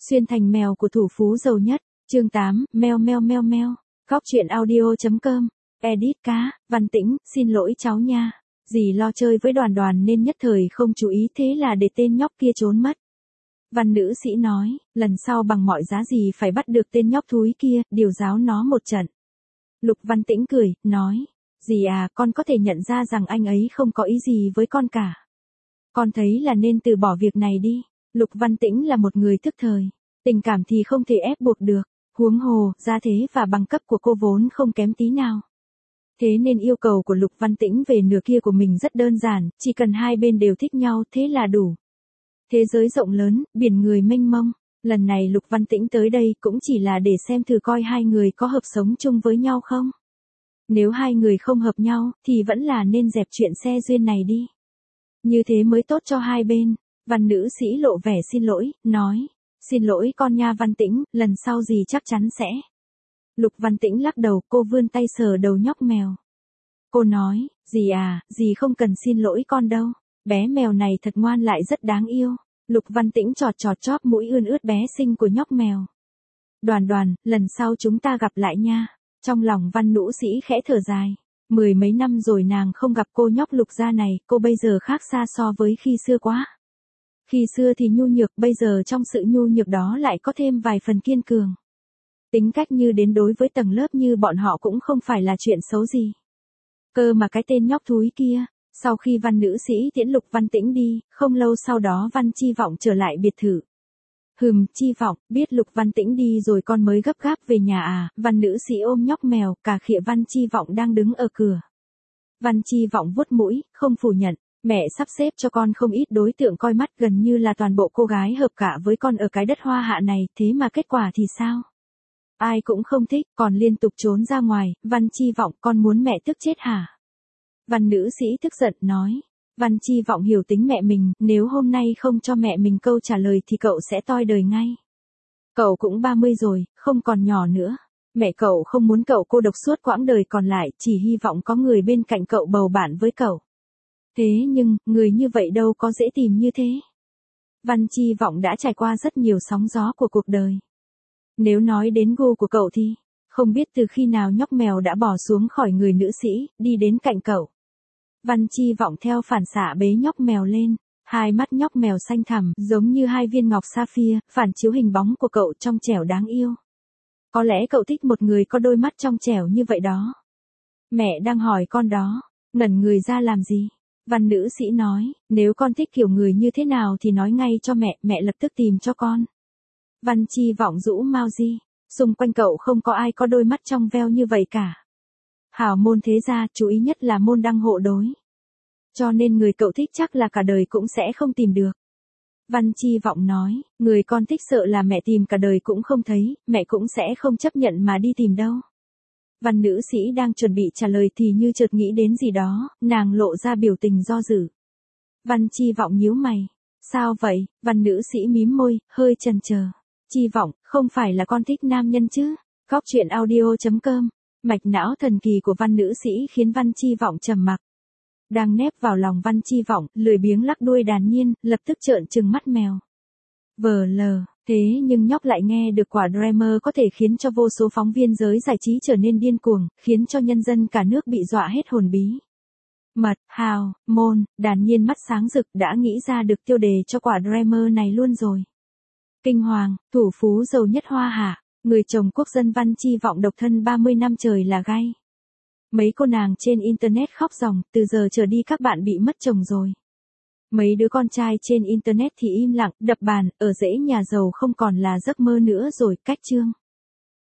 Xuyên thành mèo của thủ phú giàu nhất, chương 8, meo meo meo meo, góc truyện audio.com, edit cá, Văn Tĩnh, xin lỗi cháu nha. Dì lo chơi với Đoàn Đoàn nên nhất thời không chú ý thế là để tên nhóc kia trốn mất. Văn nữ sĩ nói, lần sau bằng mọi giá gì phải bắt được tên nhóc thúi kia, điều giáo nó một trận. Lục Văn Tĩnh cười, nói, dì à, con có thể nhận ra rằng anh ấy không có ý gì với con cả. Con thấy là nên từ bỏ việc này đi. Lục Văn Tĩnh là một người thức thời, tình cảm thì không thể ép buộc được, huống hồ, gia thế và bằng cấp của cô vốn không kém tí nào. Thế nên yêu cầu của Lục Văn Tĩnh về nửa kia của mình rất đơn giản, chỉ cần hai bên đều thích nhau thế là đủ. Thế giới rộng lớn, biển người mênh mông, lần này Lục Văn Tĩnh tới đây cũng chỉ là để xem thử coi hai người có hợp sống chung với nhau không. Nếu hai người không hợp nhau, thì vẫn là nên dẹp chuyện xe duyên này đi. Như thế mới tốt cho hai bên. Văn nữ sĩ lộ vẻ xin lỗi, nói, xin lỗi con nha Văn Tĩnh, lần sau dì chắc chắn sẽ. Lục Văn Tĩnh lắc đầu, cô vươn tay sờ đầu nhóc mèo. Cô nói, dì à, dì không cần xin lỗi con đâu, bé mèo này thật ngoan lại rất đáng yêu. Lục Văn Tĩnh chọt chọt chóp mũi ươn ướt bé xinh của nhóc mèo. Đoàn Đoàn, lần sau chúng ta gặp lại nha. Trong lòng văn nữ sĩ khẽ thở dài. Mười mấy năm rồi nàng không gặp cô nhóc Lục gia này, cô bây giờ khác xa so với khi xưa quá. Khi xưa thì nhu nhược, bây giờ trong sự nhu nhược đó lại có thêm vài phần kiên cường. Tính cách như đến đối với tầng lớp như bọn họ cũng không phải là chuyện xấu gì. Cơ mà cái tên nhóc thúi kia, sau khi văn nữ sĩ tiễn Lục Văn Tĩnh đi, không lâu sau đó Văn Chi Vọng trở lại biệt thự. Chi Vọng, biết Lục Văn Tĩnh đi rồi con mới gấp gáp về nhà à? Văn nữ sĩ ôm nhóc mèo, cả khịa Văn Chi Vọng đang đứng ở cửa. Văn Chi Vọng vuốt mũi, không phủ nhận. Mẹ sắp xếp cho con không ít đối tượng coi mắt, gần như là toàn bộ cô gái hợp cả với con ở cái đất hoa hạ này, thế mà kết quả thì sao? Ai cũng không thích, còn liên tục trốn ra ngoài. Văn Chi Vọng, con muốn mẹ tức chết hả? Văn nữ sĩ tức giận nói. Văn Chi Vọng hiểu tính mẹ mình, nếu hôm nay không cho mẹ mình câu trả lời thì cậu sẽ toi đời ngay. Cậu cũng 30 rồi, không còn nhỏ nữa. Mẹ cậu không muốn cậu cô độc suốt quãng đời còn lại, chỉ hy vọng có người bên cạnh cậu bầu bạn với cậu. Thế nhưng, người như vậy đâu có dễ tìm như thế. Văn Chi Vọng đã trải qua rất nhiều sóng gió của cuộc đời. Nếu nói đến gu của cậu thì, không biết từ khi nào nhóc mèo đã bỏ xuống khỏi người nữ sĩ, đi đến cạnh cậu. Văn Chi Vọng theo phản xạ bế nhóc mèo lên, hai mắt nhóc mèo xanh thẳm, giống như hai viên ngọc sapphire, phản chiếu hình bóng của cậu trong trẻo đáng yêu. Có lẽ cậu thích một người có đôi mắt trong trẻo như vậy đó. Mẹ đang hỏi con đó, ngẩn người ra làm gì? Văn nữ sĩ nói, nếu con thích kiểu người như thế nào thì nói ngay cho mẹ, mẹ lập tức tìm cho con. Văn Chi Vọng rũ mau di, xung quanh cậu không có ai có đôi mắt trong veo như vậy cả. Hảo môn thế gia, chú ý nhất là môn đăng hộ đối. Cho nên người cậu thích chắc là cả đời cũng sẽ không tìm được. Văn Chi Vọng nói, người con thích sợ là mẹ tìm cả đời cũng không thấy, mẹ cũng sẽ không chấp nhận mà đi tìm đâu. Văn nữ sĩ đang chuẩn bị trả lời thì như chợt nghĩ đến gì đó, nàng lộ ra biểu tình do dự. Văn Chi Vọng nhíu mày. Sao vậy? Văn nữ sĩ mím môi, hơi chần chờ. Chi Vọng, không phải là con thích nam nhân chứ? Góc truyện audio.com. Mạch não thần kỳ của văn nữ sĩ khiến Văn Chi Vọng trầm mặc. Đang nép vào lòng Văn Chi Vọng, lười biếng lắc đuôi đàn nhiên, lập tức trợn trừng mắt mèo. Vờ lờ, thế nhưng nhóc lại nghe được quả Dreamer có thể khiến cho vô số phóng viên giới giải trí trở nên điên cuồng, khiến cho nhân dân cả nước bị dọa hết hồn bí. Mật, hào, môn, đàn nhiên mắt sáng rực đã nghĩ ra được tiêu đề cho quả Dreamer này luôn rồi. Kinh hoàng, thủ phú giàu nhất hoa hạ, người chồng quốc dân Văn Chi Vọng độc thân 30 năm trời là gay. Mấy cô nàng trên internet khóc ròng, từ giờ trở đi các bạn bị mất chồng rồi. Mấy đứa con trai trên internet thì im lặng, đập bàn, ở rễ nhà giàu không còn là giấc mơ nữa rồi, cách chương.